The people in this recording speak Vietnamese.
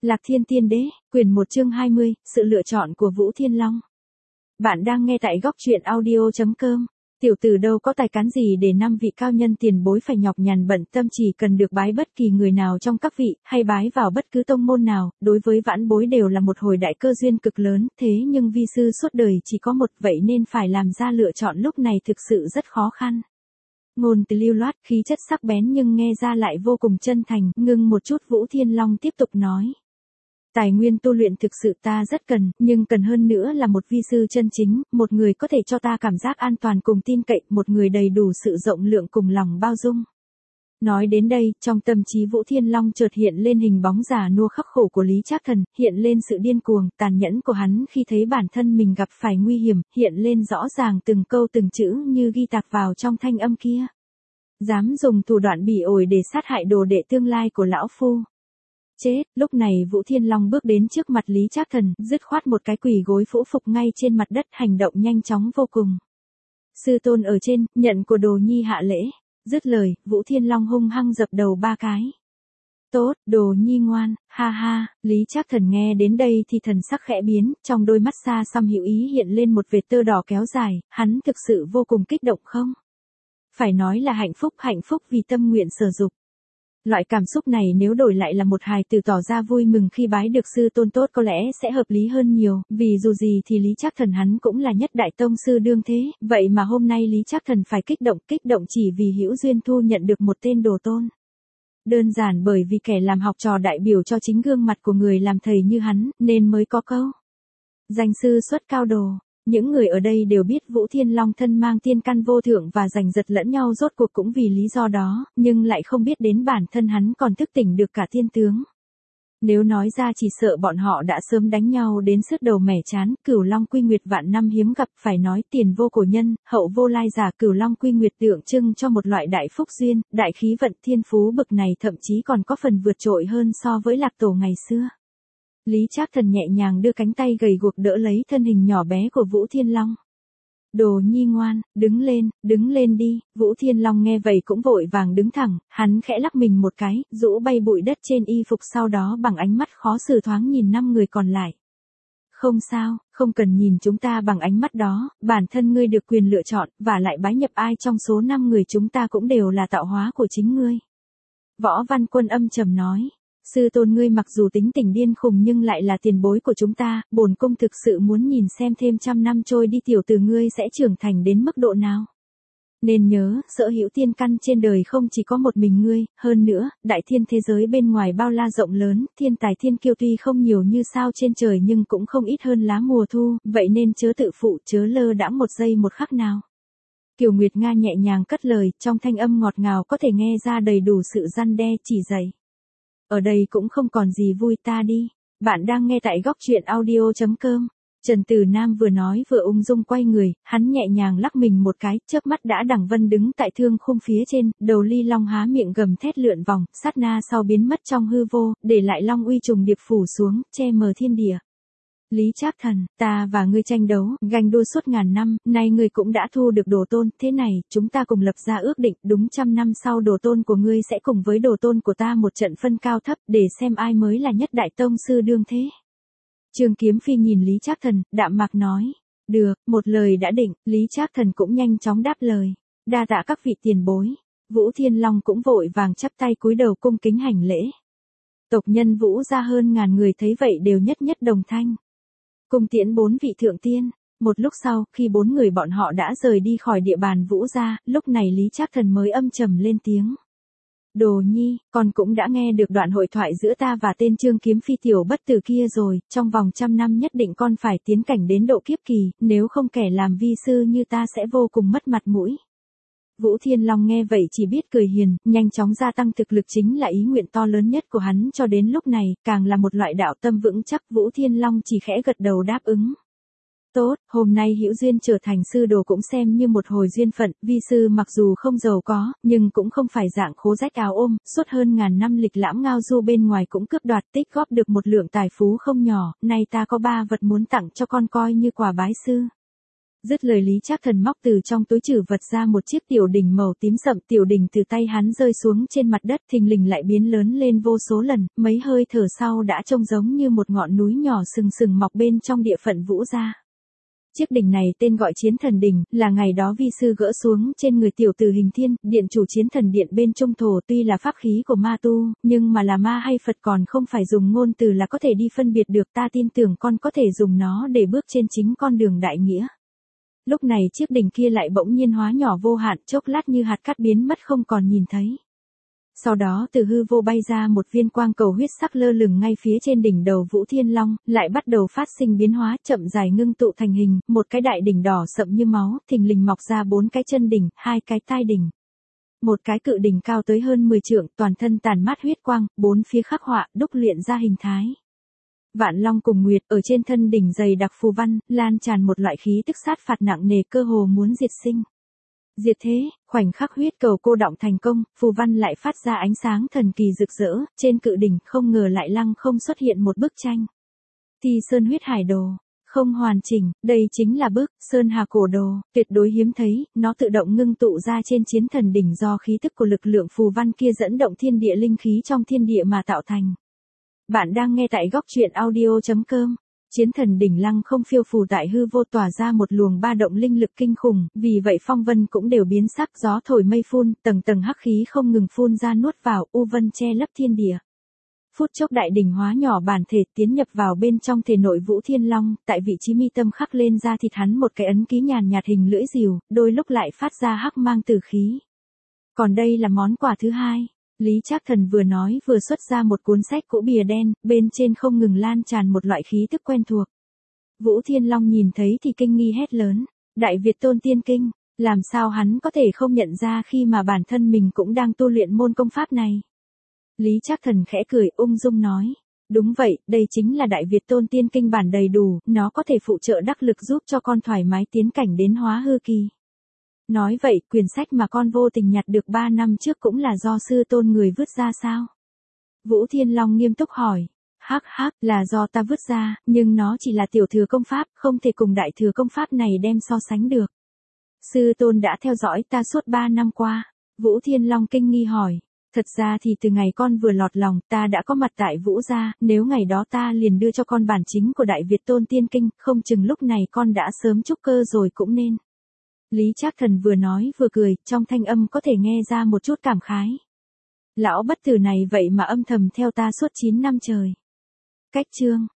Lạc Thiên Tiên Đế, quyển 1 chương 20, sự lựa chọn của Vũ Thiên Long. Bạn đang nghe tại góc truyện audio.com. Tiểu tử đâu có tài cán gì để năm vị cao nhân tiền bối phải nhọc nhằn bận tâm, chỉ cần được bái bất kỳ người nào trong các vị, hay bái vào bất cứ tông môn nào, đối với vãn bối đều là một hồi đại cơ duyên cực lớn, thế nhưng vi sư suốt đời chỉ có một, vậy nên phải làm ra lựa chọn lúc này thực sự rất khó khăn. Ngôn từ lưu loát, khí chất sắc bén nhưng nghe ra lại vô cùng chân thành, ngưng một chút Vũ Thiên Long tiếp tục nói. Tài nguyên tu luyện thực sự ta rất cần, nhưng cần hơn nữa là một vi sư chân chính, một người có thể cho ta cảm giác an toàn cùng tin cậy, một người đầy đủ sự rộng lượng cùng lòng bao dung. Nói đến đây, trong tâm trí Vũ Thiên Long chợt hiện lên hình bóng già nua khắc khổ của Lý Trác Thần, hiện lên sự điên cuồng, tàn nhẫn của hắn khi thấy bản thân mình gặp phải nguy hiểm, hiện lên rõ ràng từng câu từng chữ như ghi tạc vào trong thanh âm kia. Dám dùng thủ đoạn bỉ ổi để sát hại đồ đệ tương lai của lão phu. Chết, lúc này Vũ Thiên Long bước đến trước mặt Lý Trác Thần, dứt khoát một cái quỳ gối phũ phục ngay trên mặt đất, hành động nhanh chóng vô cùng. Sư tôn ở trên, nhận của đồ nhi hạ lễ. Dứt lời, Vũ Thiên Long hung hăng dập đầu 3 cái. Tốt, đồ nhi ngoan, ha ha. Lý Trác Thần nghe đến đây thì thần sắc khẽ biến, trong đôi mắt xa xăm hữu ý hiện lên một vệt tơ đỏ kéo dài, hắn thực sự vô cùng kích động không? Phải nói là hạnh phúc vì tâm nguyện sở dục. Loại cảm xúc này nếu đổi lại là một hài tử tỏ ra vui mừng khi bái được sư tôn tốt có lẽ sẽ hợp lý hơn nhiều, vì dù gì thì Lý Trác Thần hắn cũng là nhất đại tông sư đương thế, vậy mà hôm nay Lý Trác Thần phải kích động chỉ vì hữu duyên thu nhận được một tên đồ tôn. Đơn giản bởi vì kẻ làm học trò đại biểu cho chính gương mặt của người làm thầy như hắn, nên mới có câu danh sư xuất cao đồ. Những người ở đây đều biết Vũ Thiên Long thân mang tiên căn vô thượng và giành giật lẫn nhau rốt cuộc cũng vì lý do đó, nhưng lại không biết đến bản thân hắn còn thức tỉnh được cả thiên tướng. Nếu nói ra chỉ sợ bọn họ đã sớm đánh nhau đến sứt đầu mẻ chán. Cửu Long Quy Nguyệt vạn năm hiếm gặp, phải nói tiền vô cổ nhân, hậu vô lai giả. Cửu Long Quy Nguyệt tượng trưng cho một loại đại phúc duyên, đại khí vận, thiên phú bực này thậm chí còn có phần vượt trội hơn so với Lạc Tổ ngày xưa. Lý Trác Thần nhẹ nhàng đưa cánh tay gầy guộc đỡ lấy thân hình nhỏ bé của Vũ Thiên Long. Đồ nhi ngoan, đứng lên đi. Vũ Thiên Long nghe vậy cũng vội vàng đứng thẳng, hắn khẽ lắc mình một cái, rũ bay bụi đất trên y phục, sau đó bằng ánh mắt khó xử thoáng nhìn 5 người còn lại. Không sao, không cần nhìn chúng ta bằng ánh mắt đó, bản thân ngươi được quyền lựa chọn, và lại bái nhập ai trong số 5 người chúng ta cũng đều là tạo hóa của chính ngươi. Võ Văn Quân âm trầm nói. Sư tôn ngươi mặc dù tính tình điên khùng nhưng lại là tiền bối của chúng ta, bổn cung thực sự muốn nhìn xem thêm 100 năm trôi đi tiểu tử ngươi sẽ trưởng thành đến mức độ nào. Nên nhớ, sở hữu tiên căn trên đời không chỉ có một mình ngươi, hơn nữa, đại thiên thế giới bên ngoài bao la rộng lớn, thiên tài thiên kiêu tuy không nhiều như sao trên trời nhưng cũng không ít hơn lá mùa thu, vậy nên chớ tự phụ, chớ lơ đãng một giây một khắc nào. Kiều Nguyệt Nga nhẹ nhàng cất lời, trong thanh âm ngọt ngào có thể nghe ra đầy đủ sự răn đe chỉ dạy. Ở đây cũng không còn gì vui, ta đi. Bạn đang nghe tại góc truyện audio.com. Trần Tử Nam vừa nói vừa ung dung quay người, hắn nhẹ nhàng lắc mình một cái, chớp mắt đã đằng vân đứng tại thương khung phía trên, đầu ly long há miệng gầm thét lượn vòng, sát na sau biến mất trong hư vô, để lại long uy trùng điệp phủ xuống, che mờ thiên địa. Lý Trác Thần, ta và ngươi tranh đấu, ganh đua suốt ngàn năm, nay ngươi cũng đã thu được đồ tôn, thế này, chúng ta cùng lập ra ước định, đúng 100 năm sau đồ tôn của ngươi sẽ cùng với đồ tôn của ta một trận phân cao thấp, để xem ai mới là nhất đại tông sư đương thế. Trương Kiếm Phi nhìn Lý Trác Thần, đạm mạc nói, được, một lời đã định. Lý Trác Thần cũng nhanh chóng đáp lời, đa tạ các vị tiền bối. Vũ Thiên Long cũng vội vàng chắp tay cúi đầu cung kính hành lễ. Tộc nhân Vũ gia hơn ngàn người thấy vậy đều nhất đồng thanh. Cung tiễn 4 vị thượng tiên. Một lúc sau, khi 4 người bọn họ đã rời đi khỏi địa bàn Vũ gia, lúc này Lý Trác Thần mới âm trầm lên tiếng. Đồ nhi, con cũng đã nghe được đoạn hội thoại giữa ta và tên Trương Kiếm Phi tiểu bất tử kia rồi, trong vòng 100 năm nhất định con phải tiến cảnh đến độ kiếp kỳ, nếu không kẻ làm vi sư như ta sẽ vô cùng mất mặt mũi. Vũ Thiên Long nghe vậy chỉ biết cười hiền, nhanh chóng gia tăng thực lực chính là ý nguyện to lớn nhất của hắn cho đến lúc này, càng là một loại đạo tâm vững chắc. Vũ Thiên Long chỉ khẽ gật đầu đáp ứng. Tốt, hôm nay hữu duyên trở thành sư đồ cũng xem như một hồi duyên phận, vi sư mặc dù không giàu có, nhưng cũng không phải dạng khố rách áo ôm, suốt hơn ngàn năm lịch lãm ngao du bên ngoài cũng cướp đoạt tích góp được một lượng tài phú không nhỏ, nay ta có 3 vật muốn tặng cho con coi như quà bái sư. Dứt lời Lý Trác Thần móc từ trong túi trữ vật ra một chiếc tiểu đỉnh màu tím sậm, tiểu đỉnh từ tay hắn rơi xuống trên mặt đất thình lình lại biến lớn lên vô số lần, mấy hơi thở sau đã trông giống như một ngọn núi nhỏ sừng sừng mọc bên trong địa phận Vũ gia. Chiếc đỉnh này tên gọi Chiến Thần Đỉnh, là ngày đó vi sư gỡ xuống trên người tiểu tử Hình Thiên, điện chủ Chiến Thần Điện bên Trung Thổ, tuy là pháp khí của ma tu, nhưng mà là ma hay Phật còn không phải dùng ngôn từ là có thể đi phân biệt được, ta tin tưởng con có thể dùng nó để bước trên chính con đường đại nghĩa. Lúc này chiếc đỉnh kia lại bỗng nhiên hóa nhỏ vô hạn, chốc lát như hạt cát biến mất không còn nhìn thấy. Sau đó từ hư vô bay ra một viên quang cầu huyết sắc lơ lửng ngay phía trên đỉnh đầu Vũ Thiên Long, lại bắt đầu phát sinh biến hóa, chậm dài ngưng tụ thành hình, một cái đại đỉnh đỏ sậm như máu, thình lình mọc ra 4 cái chân đỉnh, 2 cái tai đỉnh. Một cái cự đỉnh cao tới hơn 10 trượng, toàn thân tàn mát huyết quang, 4 phía khắc họa, đúc luyện ra hình thái. Vạn Long cùng Nguyệt ở trên thân đỉnh dày đặc phù văn, lan tràn một loại khí tức sát phạt nặng nề, cơ hồ muốn diệt sinh. Diệt thế, khoảnh khắc huyết cầu cô đọng thành công, phù văn lại phát ra ánh sáng thần kỳ rực rỡ, trên cự đỉnh không ngờ lại lăng không xuất hiện một bức tranh. Thi Sơn Huyết Hải Đồ, không hoàn chỉnh, đây chính là bức Sơn Hà Cổ Đồ, tuyệt đối hiếm thấy, nó tự động ngưng tụ ra trên Chiến Thần Đỉnh do khí tức của lực lượng phù văn kia dẫn động thiên địa linh khí trong thiên địa mà tạo thành. Bạn đang nghe tại góc truyện audio.com. Chiến Thần Đỉnh lăng không phiêu phù tại hư vô, tỏa ra một luồng ba động linh lực kinh khủng, vì vậy phong vân cũng đều biến sắc, gió thổi mây phun, tầng tầng hắc khí không ngừng phun ra nuốt vào, u vân che lấp thiên địa. Phút chốc đại đỉnh hóa nhỏ bản thể, tiến nhập vào bên trong thể nội Vũ Thiên Long, tại vị trí mi tâm khắc lên da thịt hắn một cái ấn ký nhàn nhạt hình lưỡi rìu, đôi lúc lại phát ra hắc mang tử khí. Còn đây là món quà thứ hai. Lý Trác Thần vừa nói vừa xuất ra một cuốn sách cũ bìa đen, bên trên không ngừng lan tràn một loại khí tức quen thuộc. Vũ Thiên Long nhìn thấy thì kinh nghi hét lớn, Đại Việt Tôn Tiên Kinh, làm sao hắn có thể không nhận ra khi mà bản thân mình cũng đang tu luyện môn công pháp này. Lý Trác Thần khẽ cười ung dung nói, đúng vậy, đây chính là Đại Việt Tôn Tiên Kinh bản đầy đủ, nó có thể phụ trợ đắc lực giúp cho con thoải mái tiến cảnh đến hóa hư kỳ. Nói vậy, quyển sách mà con vô tình nhặt được 3 năm trước cũng là do sư tôn người vứt ra sao? Vũ Thiên Long nghiêm túc hỏi. Hắc hắc, là do ta vứt ra, nhưng nó chỉ là tiểu thừa công pháp, không thể cùng đại thừa công pháp này đem so sánh được. Sư tôn đã theo dõi ta suốt 3 năm qua. Vũ Thiên Long kinh nghi hỏi. Thật ra thì từ ngày con vừa lọt lòng, ta đã có mặt tại Vũ gia, nếu ngày đó ta liền đưa cho con bản chính của Đại Việt Tôn Tiên Kinh, không chừng lúc này con đã sớm trúc cơ rồi cũng nên. Lý Trác Thần vừa nói vừa cười, trong thanh âm có thể nghe ra một chút cảm khái. Lão bất tử này vậy mà âm thầm theo ta suốt 9 năm trời. Cách chương